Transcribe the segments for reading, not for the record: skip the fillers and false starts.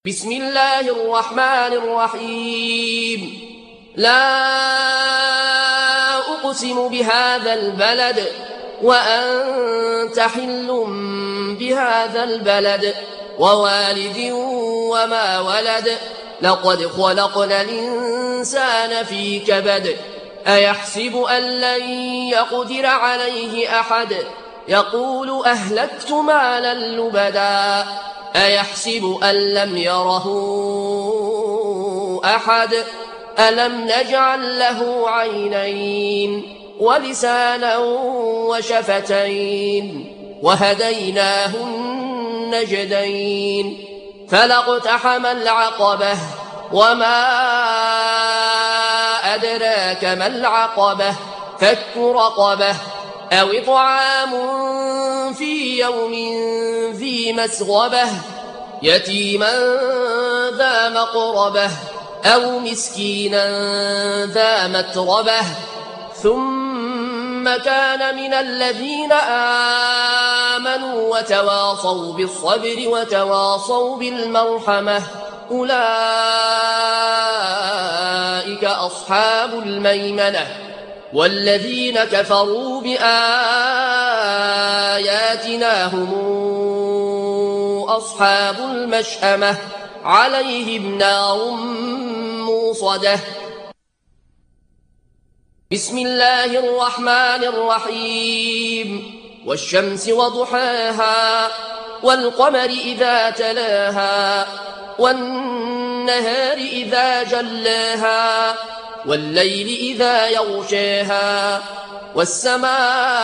بسم الله الرحمن الرحيم. لا أقسم بهذا البلد وأنت حل بهذا البلد ووالد وما ولد. لقد خلقنا الإنسان في كبد. أيحسب أن لن يقدر عليه أحد. يقول أهلكت مالا لبدا. أيحسب أن لم يره أحد. ألم نجعل له عينين ولسانا وشفتين وهديناه النجدين. فلاقتحم العقبة وما أدراك ما العقبة. فك رقبة أو إطعام في يوم ذي مسغبة يتيما ذا مقربة أو مسكينا ذا متربة. ثم كان من الذين آمنوا وتواصوا بالصبر وتواصوا بالمرحمة. أولئك أصحاب الميمنة. والذين كفروا بآياتنا هم أصحاب المشأمة. عليهم نار موصدة. بسم الله الرحمن الرحيم. والشمس وضحاها والقمر إذا تلاها والنهار إذا جلاها والليل إذا يغشاها والسماء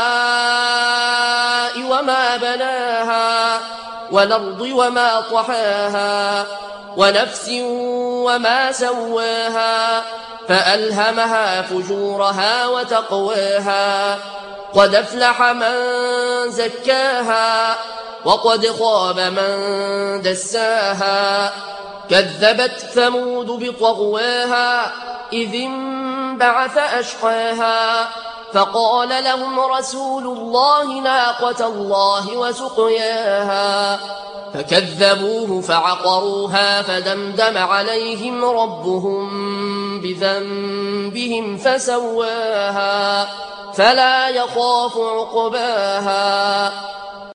وما بناها والأرض وما طحاها ونفس وما سواها فألهمها فجورها وتقواها. قد أفلح من زكاها وقد خاب من دساها. كذبت ثمود بطغواها إذ انبعث أشقاها فقال لهم رسول الله ناقة الله وسقياها فكذبوه فعقروها فدمدم عليهم ربهم بذنبهم فسواها فلا يخاف عقباها.